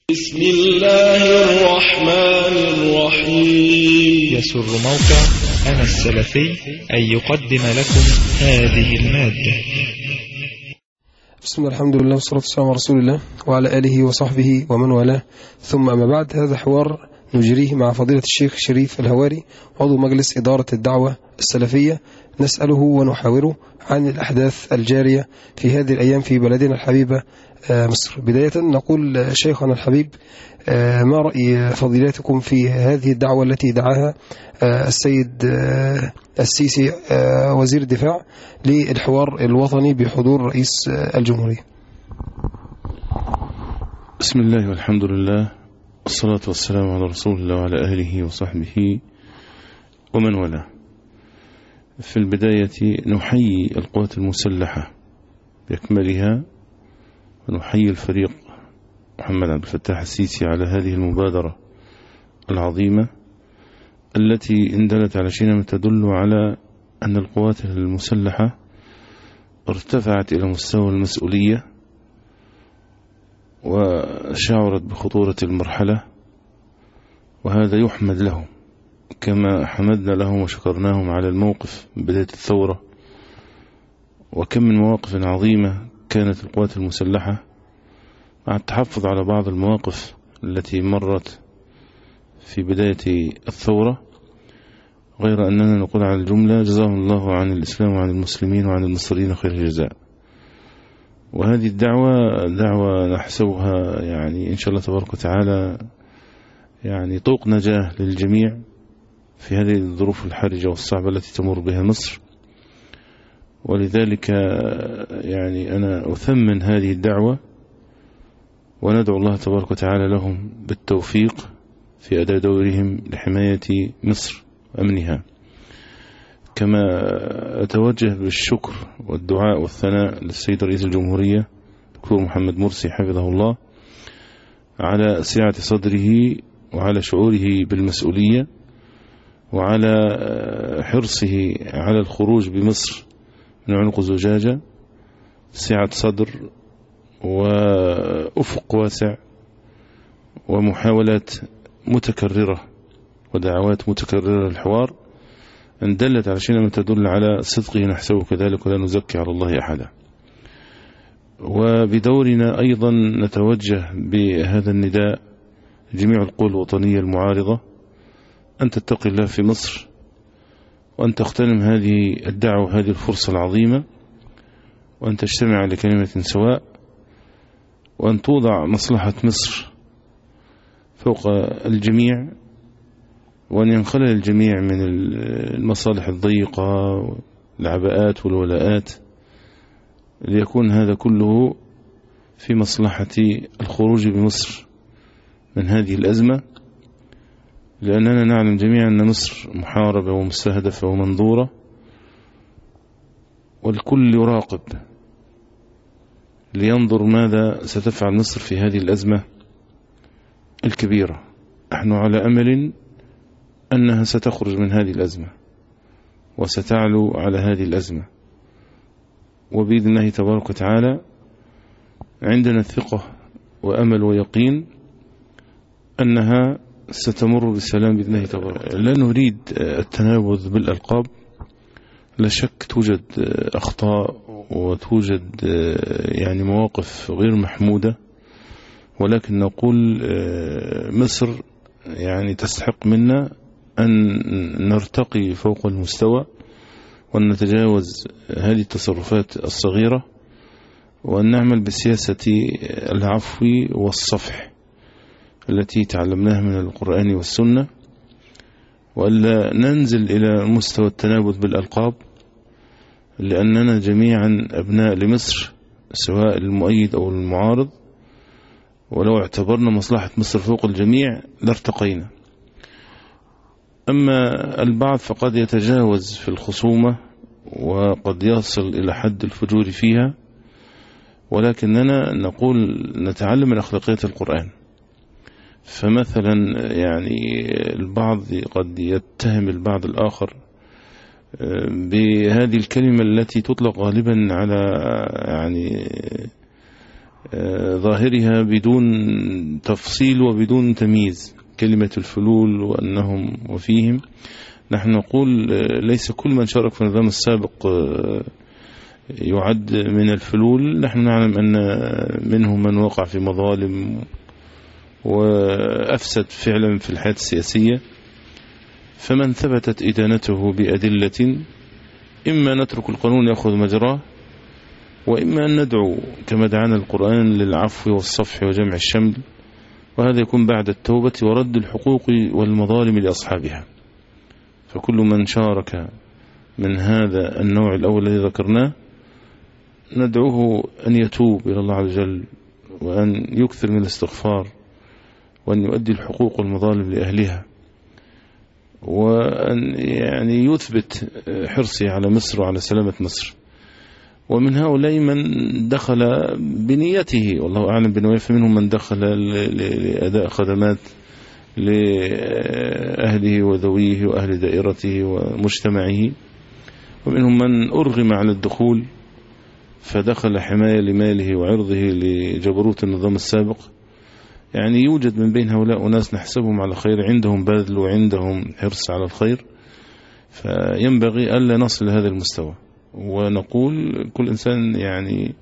بسم الله الرحمن الرحيم. يسر موقع أنا السلفي أن يقدم لكم هذه المادة. بسم الله الحمد لله والصلاة والسلام على رسول الله وعلى آله وصحبه ومن والاه، ثم أما بعد. هذا حوار نجريه مع فضيلة الشيخ شريف الهواري، عضو مجلس إدارة الدعوة السلفية، نسأله ونحاوره عن الأحداث الجارية في هذه الأيام في بلدنا الحبيبة مصر. بداية نقول شيخنا الحبيب، ما رأي فضيلتكم في هذه الدعوة التي دعاها السيد السيسي وزير الدفاع للحوار الوطني بحضور رئيس الجمهورية؟ بسم الله والحمد لله والصلاة والسلام على رسول الله وعلى آله وصحبه ومن والاه. في البداية نحيي القوات المسلحة بأكملها، ونحيي الفريق محمد عبد الفتاح السيسي على هذه المبادرة العظيمة التي إن دلت على شيء تدل على أن القوات المسلحة ارتفعت إلى مستوى المسؤولية وشعرت بخطورة المرحلة، وهذا يحمد لهم كما حمدنا لهم وشكرناهم على الموقف بداية الثورة. وكم من مواقف عظيمة كانت القوات المسلحة مع التحفظ على بعض المواقف التي مرت في بداية الثورة، غير أننا نقول على الجملة جزاهم الله عن الإسلام وعن المسلمين وعن المصريين خير الجزاء. وهذه دعوة نحسبها يعني إن شاء الله تبارك وتعالى يعني طوق نجاة للجميع في هذه الظروف الحرجة والصعبة التي تمر بها مصر. ولذلك يعني أنا أثمن هذه الدعوة، وندعو الله تبارك وتعالى لهم بالتوفيق في أداء دورهم لحماية مصر وأمنها. كما أتوجه بالشكر والدعاء والثناء للسيد رئيس الجمهورية دكتور محمد مرسي حفظه الله على سعة صدره وعلى شعوره بالمسؤولية وعلى حرصه على الخروج بمصر من عنق زجاجة، سعة صدر وأفق واسع ومحاولات متكررة ودعوات متكررة للحوار إن دلت على شيء تدل على صدقه نحسبه كذلك ولا نزكي على الله أحدا. وبدورنا أيضا نتوجه بهذا النداء جميع القوى الوطنية المعارضة أن تتقي الله في مصر، وأن تغتنم هذه الدعوة هذه الفرصة العظيمة، وأن تجتمع على كلمة سواء، وأن توضع مصلحة مصر فوق الجميع، وأن ينخلل الجميع من المصالح الضيقة والعباءات والولاءات، ليكون هذا كله في مصلحة الخروج بمصر من هذه الأزمة، لأننا نعلم جميعا أن مصر محاربة ومستهدفة ومنظورة، والكل يراقب لينظر ماذا ستفعل مصر في هذه الأزمة الكبيرة. نحن على أمل أنها ستخرج من هذه الأزمة وستعلو على هذه الأزمة، وبإذن الله تبارك وتعالى عندنا ثقة وأمل ويقين أنها ستمر بالسلام بإذن الله تبارك وتعالى. لا نريد التنابذ بالألقاب، لا شك توجد أخطاء وتوجد يعني مواقف غير محمودة، ولكن نقول مصر يعني تستحق منا أن نرتقي فوق المستوى، وأن نتجاوز هذه التصرفات الصغيرة، وأن نعمل بسياسة العفو والصفح التي تعلمناها من القرآن والسنة، وألا ننزل إلى مستوى التنابذ بالألقاب، لأننا جميعا أبناء لمصر سواء المؤيد أو المعارض، ولو اعتبرنا مصلحة مصر فوق الجميع لارتقينا. أما البعض فقد يتجاوز في الخصومة وقد يصل إلى حد الفجور فيها، ولكننا نقول نتعلم من أخلاقيات القرآن. فمثلا يعني البعض قد يتهم البعض الآخر بهذه الكلمة التي تطلق غالبا على يعني ظاهرها بدون تفصيل وبدون تمييز، كلمة الفلول وأنهم وفيهم. نحن نقول ليس كل من شارك في النظام السابق يعد من الفلول. نحن نعلم أن منهم من وقع في مظالم وأفسد فعلا في الحياة السياسية، فمن ثبتت إدانته بأدلة إما نترك القانون يأخذ مجراه، وإما أن ندعو كما دعانا القرآن للعفو والصفح وجمع الشمل، وهذا يكون بعد التوبة ورد الحقوق والمظالم لأصحابها. فكل من شارك من هذا النوع الأول الذي ذكرناه ندعوه أن يتوب إلى الله عز وجل، وأن يكثر من الاستغفار، وأن يؤدي الحقوق والمظالم لأهلها، وأن يعني يثبت حرصه على مصر وعلى سلامة مصر. ومن هؤلاء من دخل بنيته والله أعلم بنواه، فمنهم من دخل لأداء خدمات لأهله وذويه وأهل دائرته ومجتمعه، ومنهم من أرغم على الدخول فدخل حماية لماله وعرضه لجبروت النظام السابق. يعني يوجد من بين هؤلاء أناس نحسبهم على خير، عندهم بذل وعندهم حرص على الخير، فينبغي ألا نصل لهذا المستوى. ونقول كل إنسان يعني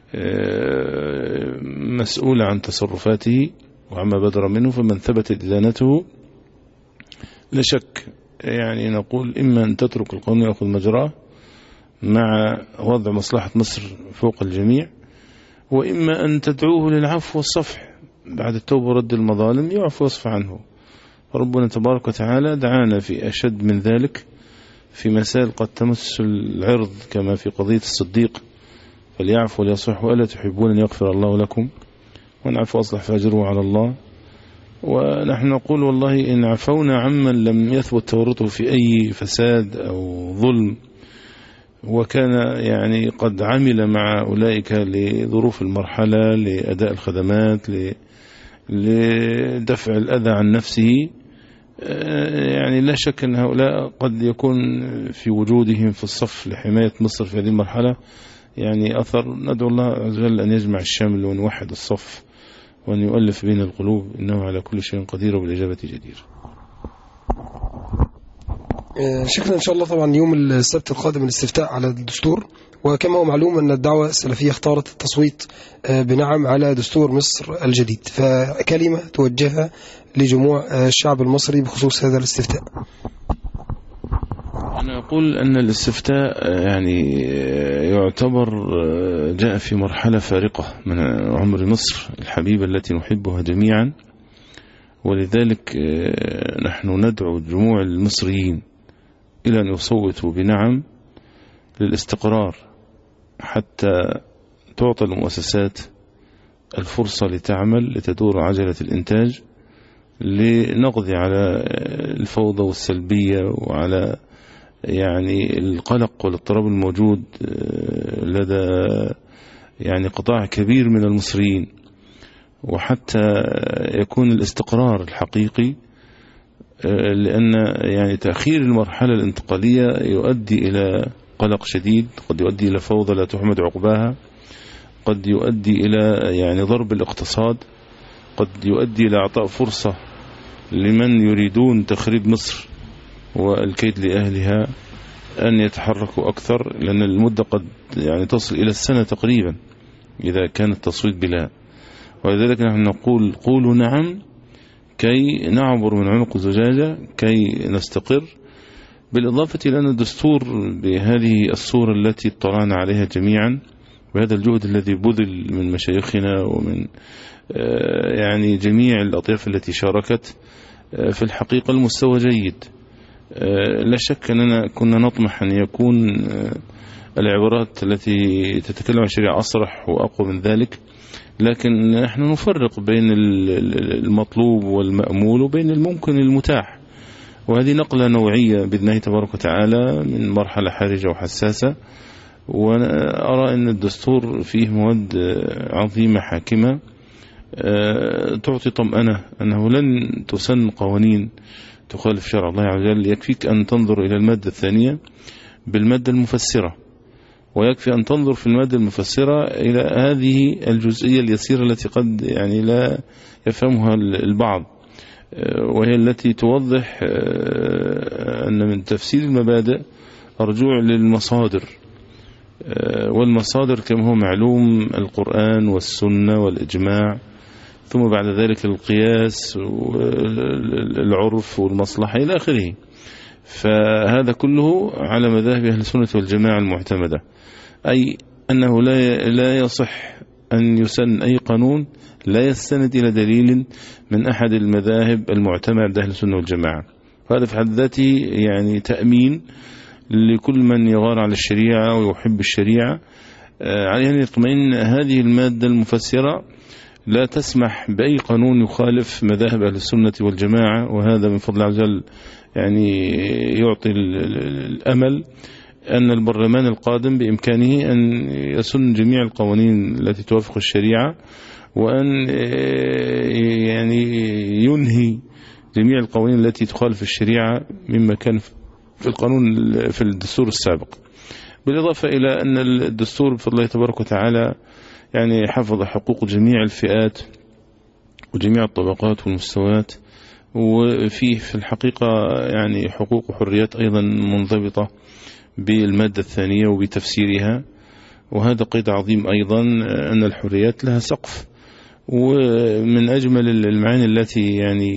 مسؤول عن تصرفاته وعما بدر منه، فمن ثبت إدانته لا شك يعني نقول إما أن تترك القانون يأخذ مجراه مع وضع مصلحة مصر فوق الجميع، وإما أن تدعوه للعفو والصفح بعد التوبة ورد المظالم، يعفو ويصفح عنه. ربنا تبارك وتعالى دعانا في أشد من ذلك في مسائل قد تمس العرض، كما في قضية الصديق، فليعفوا وليصفحوا ألا تحبون أن يغفر الله لكم، وأن عفوا أصلح فأجره على الله. ونحن نقول والله إن عفونا عمن لم يثبت تورطه في أي فساد أو ظلم، وكان يعني قد عمل مع أولئك لظروف المرحلة، لأداء الخدمات، لدفع الأذى عن نفسه، يعني لا شك أن هؤلاء قد يكون في وجودهم في الصف لحماية مصر في هذه المرحلة يعني أثر. ندعو الله عز وجل أن يجمع الشمل ونوحد الصف وأن يؤلف بين القلوب، إنه على كل شيء قدير وبالإجابة جدير. شكرا. إن شاء الله طبعا يوم السبت القادم الاستفتاء على الدستور، وكما هو معلوم أن الدعوة السلفية اختارت التصويت بنعم على دستور مصر الجديد، فكلمة توجهها لجموع الشعب المصري بخصوص هذا الاستفتاء. أنا أقول أن الاستفتاء يعني يعتبر جاء في مرحلة فارقة من عمر مصر الحبيبة التي نحبها جميعا، ولذلك نحن ندعو جموع المصريين إلى أن يصوتوا بنعم للاستقرار، حتى تعطى المؤسسات الفرصة لتعمل لتدور عجلة الإنتاج، لنقضي على الفوضى والسلبية وعلى يعني القلق والاضطراب الموجود لدى يعني قطاع كبير من المصريين، وحتى يكون الاستقرار الحقيقي، لأن يعني تأخير المرحلة الانتقالية يؤدي إلى قلق شديد، قد يؤدي إلى فوضى لا تحمد عقباها، قد يؤدي إلى يعني ضرب الاقتصاد، قد يؤدي إلى إعطاء فرصة لمن يريدون تخريب مصر والكيد لأهلها أن يتحركوا أكثر، لأن المدة قد يعني تصل إلى السنة تقريبا إذا كان التصويت بلا. ولذلك نحن نقول قولوا نعم كي نعبر من عنق الزجاجة، كي نستقر، بالإضافة إلى أن الدستور بهذه الصورة التي اطلعنا عليها جميعا، وهذا الجهد الذي بذل من مشايخنا ومن يعني جميع الأطياف التي شاركت، في الحقيقة المستوى جيد. لا شك أننا كنا نطمح أن يكون العبارات التي تتكلم عن الشريعة أصرح وأقوى من ذلك، لكن نحن نفرق بين المطلوب والمأمول وبين الممكن المتاح، وهذه نقلة نوعية بإذن الله تبارك وتعالى من مرحلة حرجة وحساسة. وأرى أن الدستور فيه مواد عظيمة حاكمة تعطي طمأنة أنه لن تسن قوانين تخالف شرع الله عز وجل. يكفيك أن تنظر إلى المادة الثانية بالمادة المفسرة، ويكفي أن تنظر في المادة المفسرة إلى هذه الجزئية اليسيرة التي قد يعني لا يفهمها البعض، وهي التي توضح أن من تفسير المبادئ الرجوع للمصادر، والمصادر كما هو معلوم القرآن والسنة والإجماع، ثم بعد ذلك القياس والعرف والمصلحة إلى آخره. فهذا كله على مذاهب أهل السنة والجماعة المعتمدة، أي أنه لا يصح أن يسن أي قانون لا يستند إلى دليل من أحد المذاهب المعتمدة عند أهل السنة والجماعة. وهذا في حد ذاته يعني تأمين لكل من يغار على الشريعة ويحب الشريعة، عليه أن يطمئن هذه المادة المفسرة لا تسمح بأي قانون يخالف مذاهب أهل السنة والجماعة. وهذا من فضل الله عز وجل يعني يعطي الأمل أن البرلمان القادم بإمكانه أن يسن جميع القوانين التي توافق الشريعة، وأن يعني ينهي جميع القوانين التي تخالف الشريعة مما كان في القانون في الدستور السابق. بالإضافة إلى أن الدستور بفضل الله تبارك وتعالى يعني حفظ حقوق جميع الفئات وجميع الطبقات والمستويات، وفيه في الحقيقة يعني حقوق وحريات أيضا منضبطة بالمادة الثانية وبتفسيرها. وهذا قيد عظيم أيضا أن الحريات لها سقف. ومن أجمل المعاني التي يعني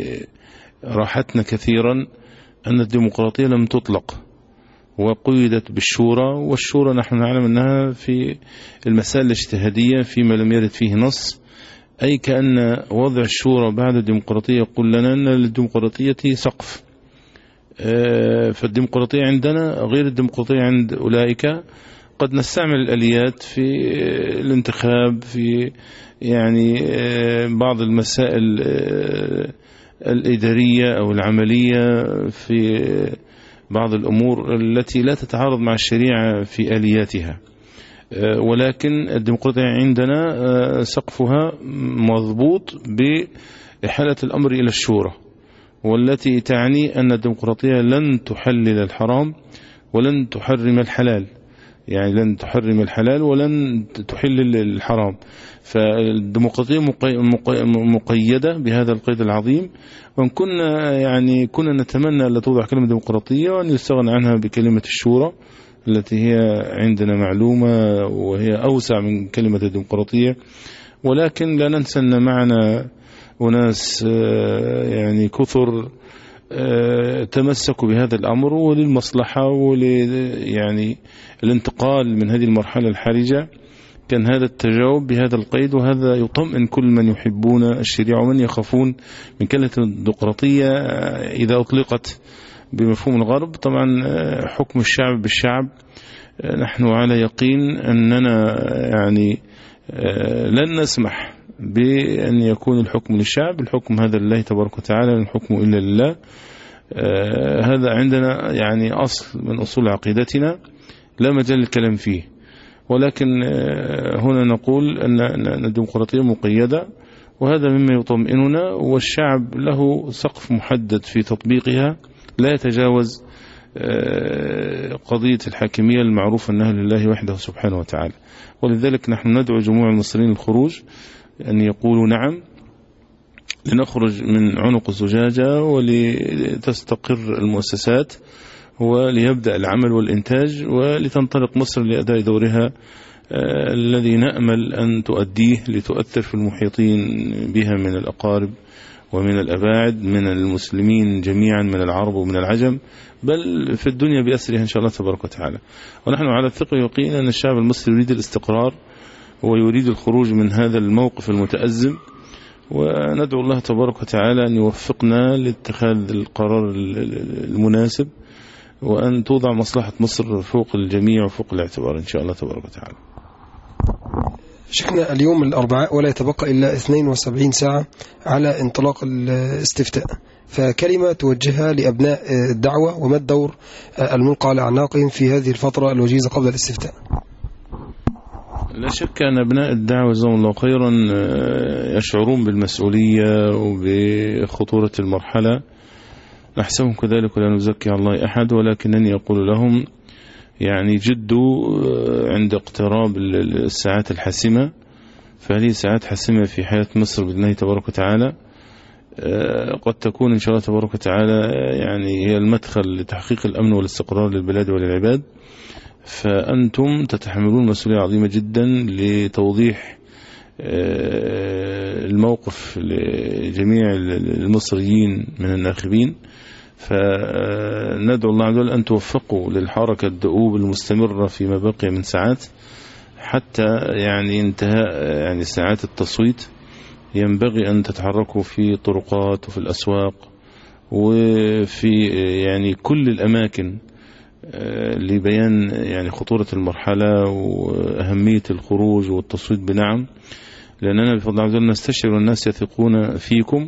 راحتنا كثيرا أن الديمقراطية لم تطلق وقيدت بالشورى، والشورى نحن نعلم أنها في المسائل الاجتهادية فيما لم يرد فيه نص، أي كأن وضع الشورى بعد الديمقراطية يقول لنا أن للديمقراطية سقف. فالديمقراطية عندنا غير الديمقراطية عند أولئك. قد نستعمل الآليات في الانتخاب، في يعني بعض المسائل الإدارية أو العملية، في بعض الأمور التي لا تتعارض مع الشريعة في آلياتها. ولكن الديمقراطية عندنا سقفها مضبوط بإحالة الأمر إلى الشورى، والتي تعني أن الديمقراطية لن تحلل الحرام ولن تحرم الحلال، يعني لن تحرم الحلال ولن تحلل الحرام. فالديمقراطية مقيدة بهذا القيد العظيم. وإن كنا نتمنى أن لا توضع كلمة ديمقراطية وأن يستغنى عنها بكلمة الشورى التي هي عندنا معلومة وهي أوسع من كلمة الديمقراطية. ولكن لا ننسى أن معنا أناس يعني كثر تمسكوا بهذا الأمر وللمصلحة يعني الانتقال من هذه المرحلة الحرجة. كان هذا التجاوب بهذا القيد، وهذا يطمئن كل من يحبون الشريعة ومن يخافون من كلمة الديمقراطية إذا أطلقت بمفهوم الغرب. طبعا حكم الشعب بالشعب، نحن على يقين أننا يعني لن نسمح بأن يكون الحكم للشعب. الحكم هذا لله تبارك وتعالى، الحكم إلا لله. هذا عندنا يعني أصل من أصول عقيدتنا لا مجال للكلام فيه. ولكن هنا نقول أن الديمقراطية مقيدة، وهذا مما يطمئننا. والشعب له سقف محدد في تطبيقها لا يتجاوز قضية الحاكمية المعروفة أنها لله وحده سبحانه وتعالى. ولذلك نحن ندعو جموع المصريين الخروج، أن يقولوا نعم، لنخرج من عنق الزجاجة ولتستقر المؤسسات وليبدأ العمل والإنتاج ولتنطلق مصر لأداء دورها الذي نأمل أن تؤديه لتؤثر في المحيطين بها من الأقارب ومن الأباعد، من المسلمين جميعا، من العرب ومن العجم، بل في الدنيا بأسرها إن شاء الله تبارك وتعالى. ونحن على الثقة يقين أن الشعب المصري يريد الاستقرار ويريد الخروج من هذا الموقف المتأزم. وندعو الله تبارك وتعالى أن يوفقنا لاتخاذ القرار المناسب، وأن توضع مصلحة مصر فوق الجميع وفوق الاعتبار إن شاء الله تبارك وتعالى. شيخنا، اليوم الأربعاء ولا يتبقى إلا 72 ساعة على انطلاق الاستفتاء، فكلمة توجهها لأبناء الدعوة، وما الدور الملقى على أعناقهم في هذه الفترة الوجيزة قبل الاستفتاء؟ لا شك أن أبناء الدعوة جزاهم الله خيرا يشعرون بالمسؤولية وبخطورة المرحلة. نحسبهم كذلك ولا نزكي على الله أحد، ولكنني أقول لهم يعني جدوا عند اقتراب الساعات الحاسمة، فهذه ساعات حاسمة في حياة مصر بإذن الله تبارك وتعالى. قد تكون إن شاء الله تبارك وتعالى يعني هي المدخل لتحقيق الأمن والاستقرار للبلاد وللعباد. فأنتم تتحملون مسؤولية عظيمة جدا لتوضيح الموقف لجميع المصريين من الناخبين. فندعو الله عز وجل أن توفقوا للحركة الدؤوب المستمرة فيما بقي من ساعات حتى يعني انتهاء يعني ساعات التصويت. ينبغي أن تتحركوا في طرقات وفي الأسواق وفي يعني كل الأماكن لبيان يعني خطورة المرحلة وأهمية الخروج والتصويت بنعم، لأننا بفضل الله عز وجل نستشعر والناس يثقون فيكم،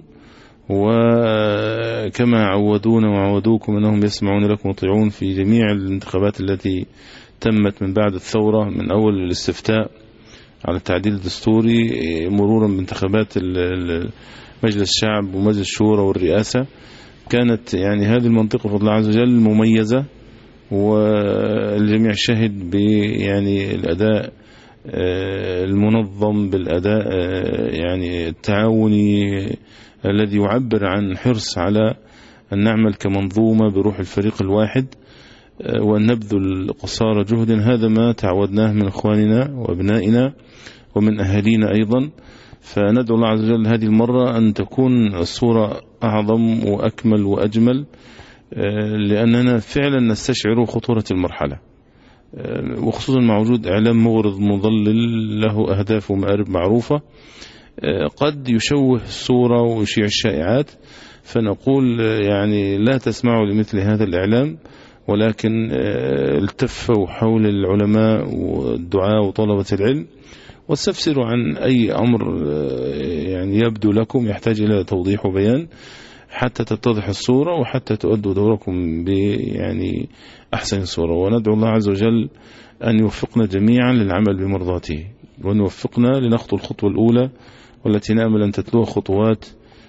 وكما عودونا وعودوكم أنهم يسمعون لكم ويطيعون في جميع الانتخابات التي تمت من بعد الثورة، من أول الاستفتاء على التعديل الدستوري مرورا بانتخابات مجلس الشعب ومجلس الشورى والرئاسة. كانت يعني هذه المنطقة بفضل الله عز وجل مميزة، والجميع شهد يعني الأداء المنظم، بالأداء يعني التعاوني الذي يعبر عن حرص على أن نعمل كمنظومة بروح الفريق الواحد وأن نبذل قصارى جهد. هذا ما تعودناه من إخواننا وأبنائنا ومن أهالينا أيضا. فندعو الله عز وجل هذه المرة أن تكون الصورة أعظم وأكمل وأجمل، لأننا فعلا نستشعر خطورة المرحلة، وخصوصا مع وجود إعلام مغرض مضلل له أهداف ومآرب معروفة قد يشوه الصورة ويشيع الشائعات. فنقول يعني لا تسمعوا لمثل هذا الإعلام، ولكن التفوا حول العلماء والدعاء وطلبة العلم، واستفسروا عن أي أمر يعني يبدو لكم يحتاج إلى توضيح وبيان حتى تتضح الصورة وحتى تؤدوا دوركم يعني أحسن صورة. وندعو الله عز وجل أن يوفقنا جميعا للعمل بمرضاته، وأن يوفقنا لنخطو الخطوة الأولى والتي نأمل أن تتلوها خطوات،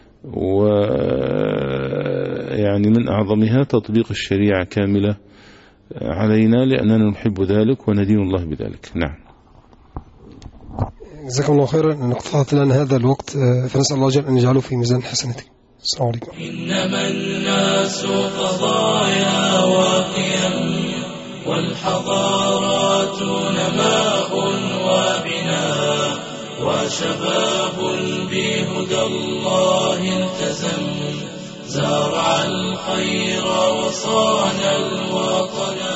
ويعني من أعظمها تطبيق الشريعة كاملة علينا، لأننا نحب ذلك وندين الله بذلك. نعم. جزاكم الله خيرا أن اقتطعت لنا هذا الوقت، فنسأل الله جل أن يجعله في ميزان حسناتك. السلام عليكم. إنما الناس قضايا وقيم، والحضارات نماء وبناء، وشباب بهدى الله التزم، زرع الخير وصان الوطن.